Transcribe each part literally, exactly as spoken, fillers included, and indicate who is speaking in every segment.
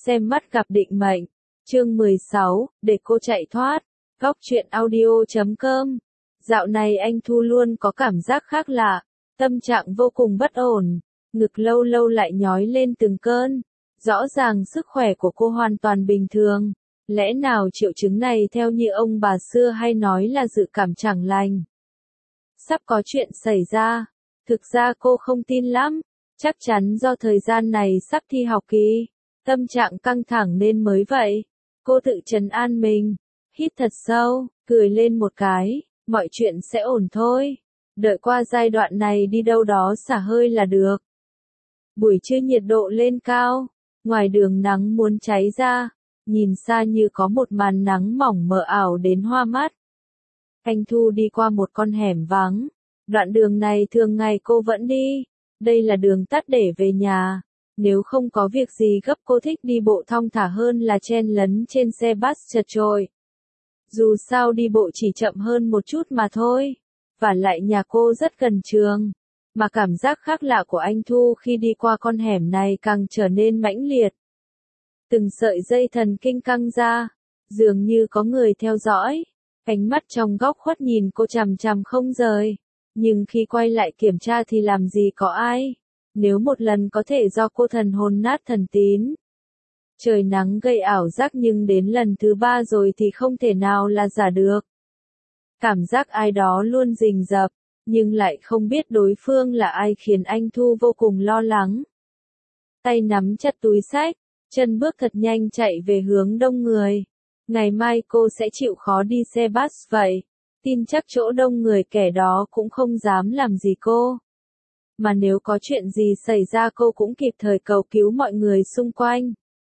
Speaker 1: Xem mắt gặp định mệnh. Chương mười sáu, để cô chạy thoát. Góc truyện audio chấm com. Dạo này anh Thu luôn có cảm giác khác lạ, tâm trạng vô cùng bất ổn, ngực lâu lâu lại nhói lên từng cơn. Rõ ràng sức khỏe của cô hoàn toàn bình thường. Lẽ nào triệu chứng này theo như ông bà xưa hay nói là dự cảm chẳng lành? Sắp có chuyện xảy ra. Thực ra cô không tin lắm. Chắc chắn do thời gian này sắp thi học kỳ. Tâm trạng căng thẳng nên mới vậy. Cô tự trấn an mình. Hít thật sâu, cười lên một cái. Mọi chuyện sẽ ổn thôi. Đợi qua giai đoạn này đi đâu đó xả hơi là được. Buổi trưa nhiệt độ lên cao. Ngoài đường nắng muốn cháy ra. Nhìn xa như có một màn nắng mỏng mờ ảo đến hoa mắt. Anh Thu đi qua một con hẻm vắng. Đoạn đường này thường ngày cô vẫn đi. Đây là đường tắt để về nhà. Nếu không có việc gì gấp cô thích đi bộ thong thả hơn là chen lấn trên xe bus chật chội. Dù sao đi bộ chỉ chậm hơn một chút mà thôi. Và lại nhà cô rất gần trường. Mà cảm giác khác lạ của anh Thu khi đi qua con hẻm này càng trở nên mãnh liệt. Từng sợi dây thần kinh căng ra. Dường như có người theo dõi. Ánh mắt trong góc khuất nhìn cô chằm chằm không rời. Nhưng khi quay lại kiểm tra thì làm gì có ai. Nếu một lần có thể do cô thần hồn nát thần tín. Trời nắng gây ảo giác nhưng đến lần thứ ba rồi thì không thể nào là giả được. Cảm giác ai đó luôn rình rập, nhưng lại không biết đối phương là ai khiến anh Thu vô cùng lo lắng. Tay nắm chặt túi xách, chân bước thật nhanh chạy về hướng đông người. Ngày mai cô sẽ chịu khó đi xe bus vậy. Tin chắc chỗ đông người kẻ đó cũng không dám làm gì cô. Mà nếu có chuyện gì xảy ra cô cũng kịp thời cầu cứu mọi người xung quanh.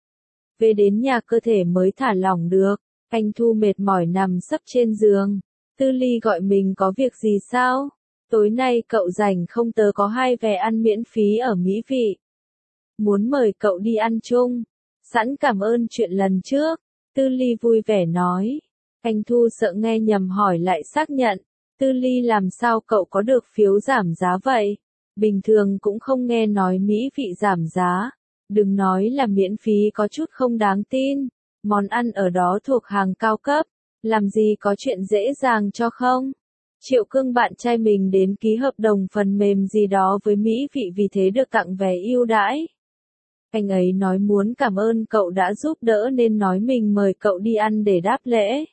Speaker 1: Về đến nhà cơ thể mới thả lỏng được. Anh Thu mệt mỏi nằm sấp trên giường. Tư Ly gọi mình có việc gì sao? Tối nay cậu rảnh không, tớ có hai vé ăn miễn phí ở Mỹ Vị. Muốn mời cậu đi ăn chung. Sẵn cảm ơn chuyện lần trước. Tư Ly vui vẻ nói. Anh Thu sợ nghe nhầm hỏi lại xác nhận. Tư Ly làm sao cậu có được phiếu giảm giá vậy? Bình thường cũng không nghe nói Mỹ Vị giảm giá. Đừng nói là miễn phí có chút không đáng tin. Món ăn ở đó thuộc hàng cao cấp. Làm gì có chuyện dễ dàng cho không? Triệu Cương bạn trai mình đến ký hợp đồng phần mềm gì đó với Mỹ Vị vì thế được tặng vé ưu đãi. Anh ấy nói muốn cảm ơn cậu đã giúp đỡ nên nói mình mời cậu đi ăn để đáp lễ.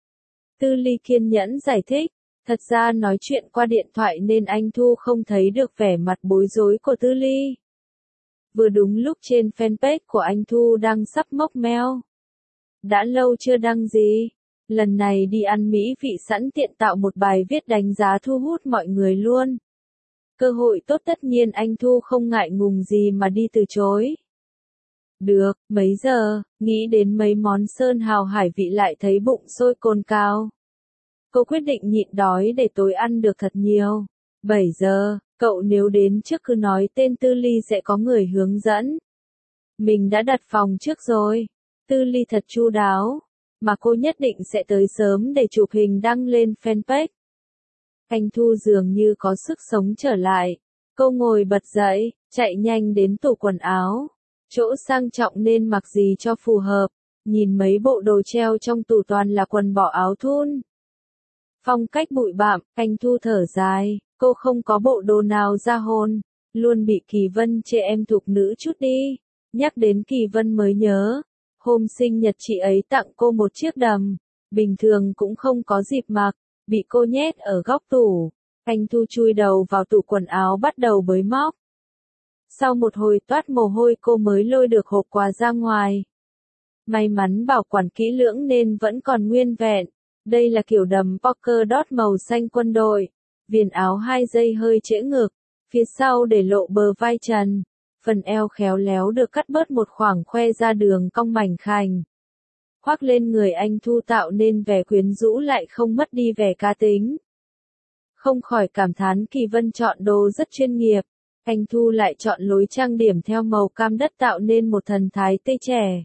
Speaker 1: Tư Ly kiên nhẫn giải thích. Thật ra nói chuyện qua điện thoại nên anh Thu không thấy được vẻ mặt bối rối của Tư Ly. Vừa đúng lúc trên fanpage của anh Thu đang sắp mốc mail. Đã lâu chưa đăng gì. Lần này đi ăn Mỹ Vị sẵn tiện tạo một bài viết đánh giá thu hút mọi người luôn. Cơ hội tốt tất nhiên anh Thu không ngại ngùng gì mà đi từ chối. Được, mấy giờ, nghĩ đến mấy món sơn hào hải vị lại thấy bụng sôi cồn cào. Cô quyết định nhịn đói để tối ăn được thật nhiều. bảy giờ, cậu nếu đến trước cứ nói tên Tư Ly sẽ có người hướng dẫn. Mình đã đặt phòng trước rồi. Tư Ly thật chu đáo. Mà cô nhất định sẽ tới sớm để chụp hình đăng lên fanpage. Anh Thu dường như có sức sống trở lại. Cô ngồi bật dậy, chạy nhanh đến tủ quần áo. Chỗ sang trọng nên mặc gì cho phù hợp. Nhìn mấy bộ đồ treo trong tủ toàn là quần bò áo thun. Phong cách bụi bặm, anh Thu thở dài. Cô không có bộ đồ nào ra hồn. Luôn bị Kỳ Vân chê em thục nữ chút đi. Nhắc đến Kỳ Vân mới nhớ. Hôm sinh nhật chị ấy tặng cô một chiếc đầm. Bình thường cũng không có dịp mặc. Bị cô nhét ở góc tủ. Anh Thu chui đầu vào tủ quần áo bắt đầu bới móc. Sau một hồi toát mồ hôi cô mới lôi được hộp quà ra ngoài. May mắn bảo quản kỹ lưỡng nên vẫn còn nguyên vẹn. Đây là kiểu đầm poker dot màu xanh quân đội. Viền áo hai dây hơi trễ ngực. Phía sau để lộ bờ vai trần. Phần eo khéo léo được cắt bớt một khoảng khoe ra đường cong mảnh khảnh. Khoác lên người anh Thu tạo nên vẻ quyến rũ lại không mất đi vẻ cá tính. Không khỏi cảm thán Kỳ Vân chọn đồ rất chuyên nghiệp. Anh Thu lại chọn lối trang điểm theo màu cam đất tạo nên một thần thái tươi trẻ.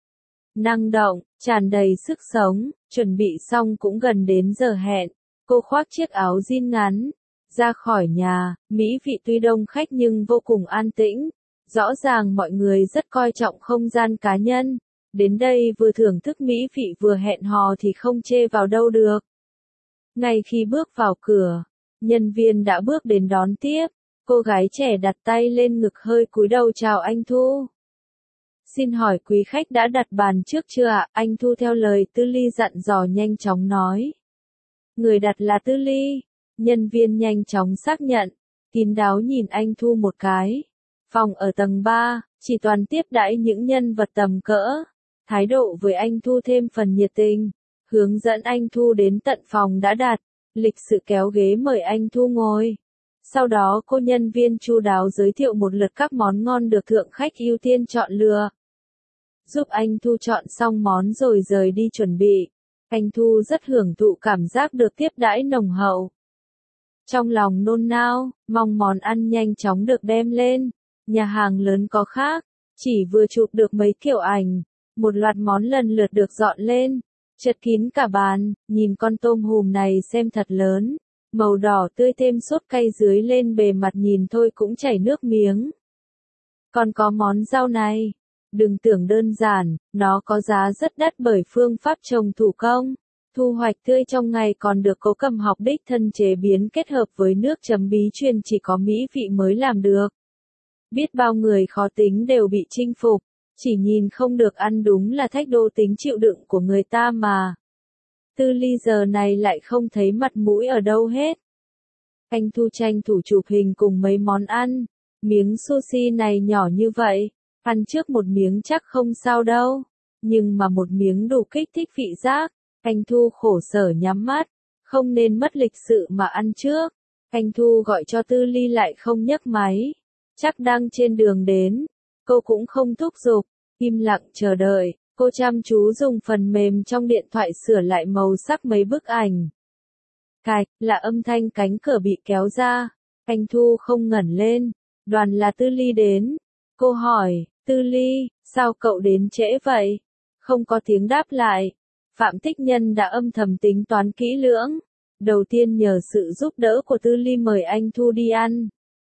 Speaker 1: Năng động, tràn đầy sức sống, chuẩn bị xong cũng gần đến giờ hẹn. Cô khoác chiếc áo jean ngắn. Ra khỏi nhà, Mỹ Vị tuy đông khách nhưng vô cùng an tĩnh. Rõ ràng mọi người rất coi trọng không gian cá nhân. Đến đây vừa thưởng thức mỹ vị vừa hẹn hò thì không chê vào đâu được. Ngay khi bước vào cửa, nhân viên đã bước đến đón tiếp. Cô gái trẻ đặt tay lên ngực hơi cúi đầu chào anh Thu. Xin hỏi quý khách đã đặt bàn trước chưa ạ? Anh Thu theo lời Tư Ly dặn dò nhanh chóng nói. Người đặt là Tư Ly. Nhân viên nhanh chóng xác nhận. Kín đáo nhìn anh Thu một cái. Phòng ở tầng ba, chỉ toàn tiếp đãi những nhân vật tầm cỡ. Thái độ với anh Thu thêm phần nhiệt tình. Hướng dẫn anh Thu đến tận phòng đã đặt. Lịch sự kéo ghế mời anh Thu ngồi. Sau đó cô nhân viên chu đáo giới thiệu một lượt các món ngon được thượng khách ưu tiên chọn lựa. Giúp anh Thu chọn xong món rồi rời đi chuẩn bị. Anh Thu rất hưởng thụ cảm giác được tiếp đãi nồng hậu. Trong lòng nôn nao, mong món ăn nhanh chóng được đem lên. Nhà hàng lớn có khác, chỉ vừa chụp được mấy kiểu ảnh. Một loạt món lần lượt được dọn lên. Chật kín cả bàn, nhìn con tôm hùm này xem thật lớn. Màu đỏ tươi thêm sốt cay dưới lên bề mặt nhìn thôi cũng chảy nước miếng. Còn có món rau này. Đừng tưởng đơn giản, nó có giá rất đắt bởi phương pháp trồng thủ công. Thu hoạch tươi trong ngày còn được cố cầm học đích thân chế biến kết hợp với nước chấm bí truyền chỉ có mỹ vị mới làm được. Biết bao người khó tính đều bị chinh phục, chỉ nhìn không được ăn đúng là thách đố tính chịu đựng của người ta mà. Tư Ly giờ này lại không thấy mặt mũi ở đâu hết. Anh Thu tranh thủ chụp hình cùng mấy món ăn. Miếng sushi này nhỏ như vậy, ăn trước một miếng chắc không sao đâu. Nhưng mà một miếng đủ kích thích vị giác. Anh Thu khổ sở nhắm mắt. Không nên mất lịch sự mà ăn trước. Anh Thu gọi cho Tư Ly lại không nhấc máy. Chắc đang trên đường đến. Cô cũng không thúc giục. Im lặng chờ đợi. Cô chăm chú dùng phần mềm trong điện thoại sửa lại màu sắc mấy bức ảnh. Cạch, là âm thanh cánh cửa bị kéo ra. Anh Thu không ngẩng lên. Đoàn là Tư Ly đến. Cô hỏi, Tư Ly, sao cậu đến trễ vậy? Không có tiếng đáp lại. Phạm Tích Nhân đã âm thầm tính toán kỹ lưỡng. Đầu tiên nhờ sự giúp đỡ của Tư Ly mời anh Thu đi ăn.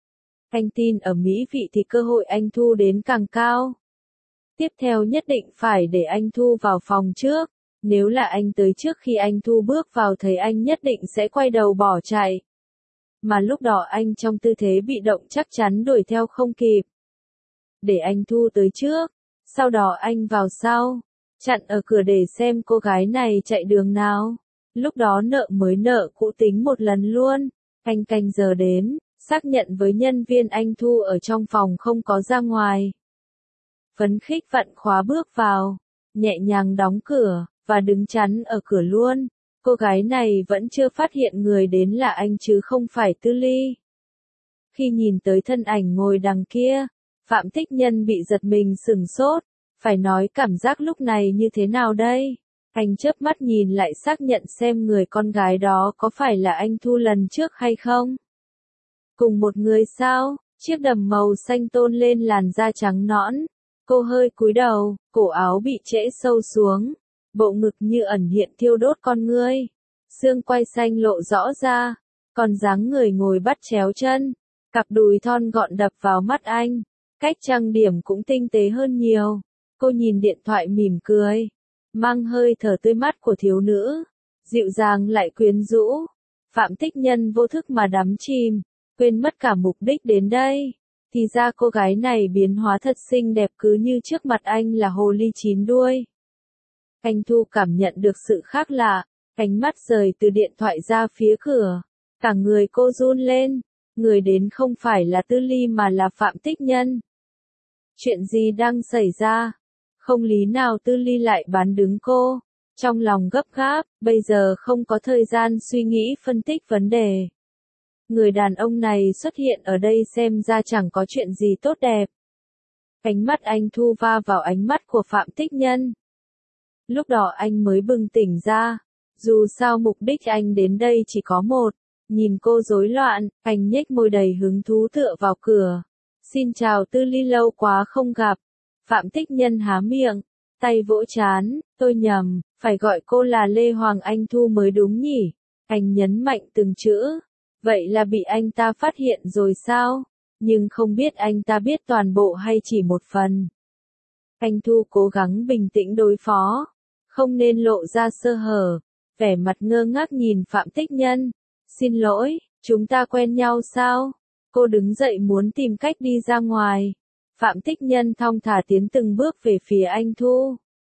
Speaker 1: Anh tin ở mỹ vị thì cơ hội anh Thu đến càng cao. Tiếp theo nhất định phải để anh Thu vào phòng trước. Nếu là anh tới trước khi anh Thu bước vào thấy anh nhất định sẽ quay đầu bỏ chạy. Mà lúc đó anh trong tư thế bị động chắc chắn đuổi theo không kịp. Để anh Thu tới trước. Sau đó anh vào sau. Chặn ở cửa để xem cô gái này chạy đường nào. Lúc đó nợ mới nợ cũ tính một lần luôn. Anh canh giờ đến, xác nhận với nhân viên anh Thu ở trong phòng không có ra ngoài. Phấn khích vặn khóa bước vào, nhẹ nhàng đóng cửa, và đứng chắn ở cửa luôn. Cô gái này vẫn chưa phát hiện người đến là anh chứ không phải Tư Ly. Khi nhìn tới thân ảnh ngồi đằng kia, Phạm Tích Nhân bị giật mình sửng sốt. Phải nói cảm giác lúc này như thế nào đây? Anh chớp mắt nhìn lại xác nhận xem người con gái đó có phải là anh Thu lần trước hay không? Cùng một người sao? Chiếc đầm màu xanh tôn lên làn da trắng nõn. Cô hơi cúi đầu, cổ áo bị trễ sâu xuống. Bộ ngực như ẩn hiện thiêu đốt con ngươi. Xương quai xanh lộ rõ ra. Còn dáng người ngồi bắt chéo chân. Cặp đùi thon gọn đập vào mắt anh. Cách trang điểm cũng tinh tế hơn nhiều. Cô nhìn điện thoại mỉm cười. Mang hơi thở tươi mát của thiếu nữ. Dịu dàng lại quyến rũ. Phạm Tích Nhân vô thức mà đắm chìm. Quên mất cả mục đích đến đây. Thì ra cô gái này biến hóa thật xinh đẹp cứ như trước mặt anh là hồ ly chín đuôi. Anh Thu cảm nhận được sự khác lạ. Ánh mắt rời từ điện thoại ra phía cửa. Cả người cô run lên. Người đến không phải là Tư Ly mà là Phạm Tích Nhân. Chuyện gì đang xảy ra? Không lý nào Tư Ly lại bán đứng cô. Trong lòng gấp gáp, bây giờ không có thời gian suy nghĩ phân tích vấn đề. Người đàn ông này xuất hiện ở đây xem ra chẳng có chuyện gì tốt đẹp. Ánh mắt anh Thu va vào ánh mắt của Phạm Tích Nhân. Lúc đó anh mới bừng tỉnh ra. Dù sao mục đích anh đến đây chỉ có một. Nhìn cô rối loạn, anh nhếch môi đầy hứng thú tựa vào cửa. Xin chào Tư Ly, lâu quá không gặp. Phạm Tích Nhân há miệng, tay vỗ trán, tôi nhầm, phải gọi cô là Lê Hoàng Anh Thu mới đúng nhỉ? Anh nhấn mạnh từng chữ. Vậy là bị anh ta phát hiện rồi sao? nhưng không biết anh ta biết toàn bộ hay chỉ một phần. Anh Thu cố gắng bình tĩnh đối phó, không nên lộ ra sơ hở, vẻ mặt ngơ ngác nhìn Phạm Tích Nhân. Xin lỗi, chúng ta quen nhau sao? Cô đứng dậy muốn tìm cách đi ra ngoài. Phạm Tích Nhân thong thả tiến từng bước về phía anh Thu.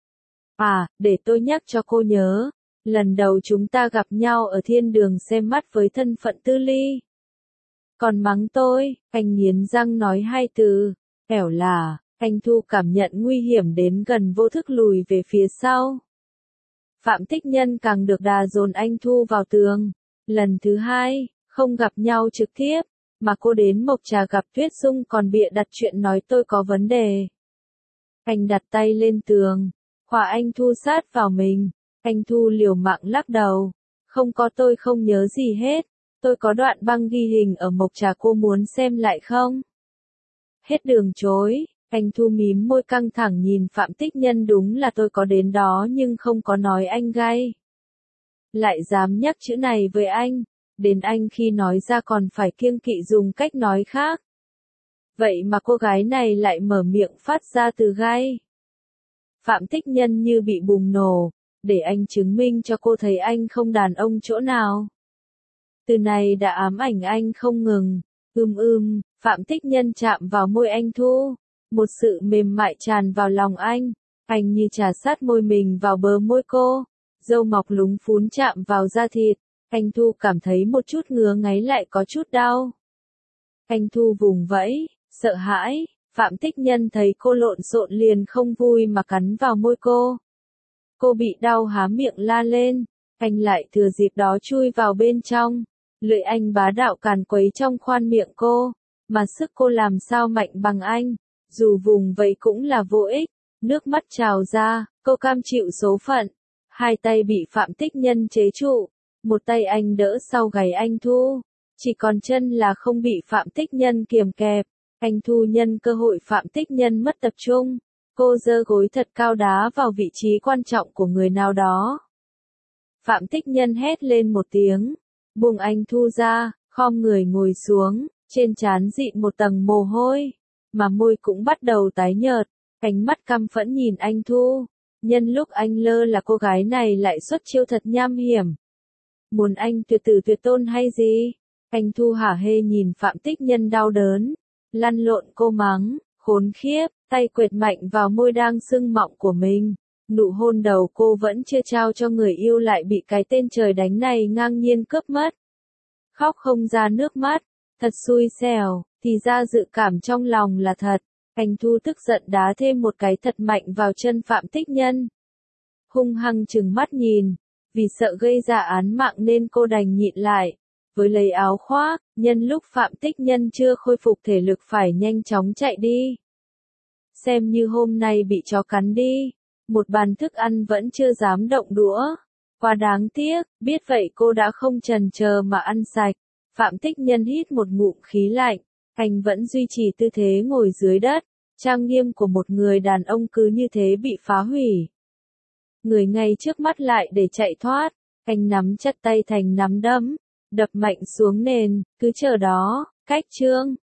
Speaker 1: À, để tôi nhắc cho cô nhớ, lần đầu chúng ta gặp nhau ở thiên đường xem mắt với thân phận Tư Ly. Còn mắng tôi, anh nghiến răng nói hai từ, ẻo là, anh Thu cảm nhận nguy hiểm đến gần vô thức lùi về phía sau. Phạm Tích Nhân càng được đà dồn anh Thu vào tường. Lần thứ hai, không gặp nhau trực tiếp, mà cô đến Mộc Trà gặp Tuyết Dung còn bịa đặt chuyện nói tôi có vấn đề. Anh đặt tay lên tường, khóa anh Thu sát vào mình. Anh Thu liều mạng lắc đầu. Không có, tôi không nhớ gì hết. Tôi có đoạn băng ghi hình ở Mộc Trà, cô muốn xem lại không? Hết đường chối, anh Thu mím môi căng thẳng nhìn Phạm Tích Nhân, đúng là tôi có đến đó nhưng không có nói anh gay. Lại dám nhắc chữ này với anh, đến anh khi nói ra còn phải kiêng kỵ dùng cách nói khác. Vậy mà cô gái này lại mở miệng phát ra từ gay. Phạm Tích Nhân như bị bùng nổ, để anh chứng minh cho cô thấy anh không đàn ông chỗ nào. Từ này đã ám ảnh anh không ngừng. Ưm ưm, Phạm Tích Nhân chạm vào môi anh Thu. Một sự mềm mại tràn vào lòng anh. Anh như trà sát môi mình vào bờ môi cô. Râu mọc lúng phún chạm vào da thịt. Anh Thu cảm thấy một chút ngứa ngáy lại có chút đau. Anh Thu vùng vẫy, sợ hãi. Phạm Tích Nhân thấy cô lộn xộn liền không vui mà cắn vào môi cô. Cô bị đau há miệng la lên. Anh lại thừa dịp đó chui vào bên trong. Lưỡi anh bá đạo càn quấy trong khoan miệng cô. Mà sức cô làm sao mạnh bằng anh. Dù vùng vẫy cũng là vô ích. Nước mắt trào ra, cô cam chịu số phận. Hai tay bị Phạm Tích Nhân chế trụ. Một tay anh đỡ sau gáy anh Thu. Chỉ còn chân là không bị Phạm Tích Nhân kiềm kẹp. Anh Thu nhân cơ hội Phạm Tích Nhân mất tập trung. Cô giơ gối thật cao đá vào vị trí quan trọng của người nào đó. Phạm Tích Nhân hét lên một tiếng. Buông anh Thu ra, khom người ngồi xuống. Trên trán dịn một tầng mồ hôi. Mà môi cũng bắt đầu tái nhợt. Ánh mắt căm phẫn nhìn anh Thu. Nhân lúc anh lơ là cô gái này lại xuất chiêu thật nham hiểm. Muốn anh tuyệt tử tuyệt tôn hay gì? Anh Thu hả hê nhìn Phạm Tích Nhân đau đớn. Lăn lộn cô mắng, khốn khiếp, tay quệt mạnh vào môi đang sưng mọng của mình. Nụ hôn đầu cô vẫn chưa trao cho người yêu lại bị cái tên trời đánh này ngang nhiên cướp mất. Khóc không ra nước mắt, thật xui xẻo, thì ra dự cảm trong lòng là thật. Anh Thu tức giận đá thêm một cái thật mạnh vào chân Phạm Tích Nhân. Hung hăng trừng mắt nhìn, vì sợ gây ra án mạng nên cô đành nhịn lại. Với lấy áo khoác, nhân lúc Phạm Tích Nhân chưa khôi phục thể lực phải nhanh chóng chạy đi. Xem như hôm nay bị chó cắn đi. Một bàn thức ăn vẫn chưa dám động đũa. Quá đáng tiếc, biết vậy cô đã không chần chờ mà ăn sạch. Phạm Tích Nhân hít một ngụm khí lạnh. Anh vẫn duy trì tư thế ngồi dưới đất. Trang nghiêm của một người đàn ông cứ như thế bị phá hủy. Người ngay trước mắt lại để chạy thoát. Anh nắm chặt tay thành nắm đấm. Đập mạnh xuống nền, cứ chờ đó, cách chương.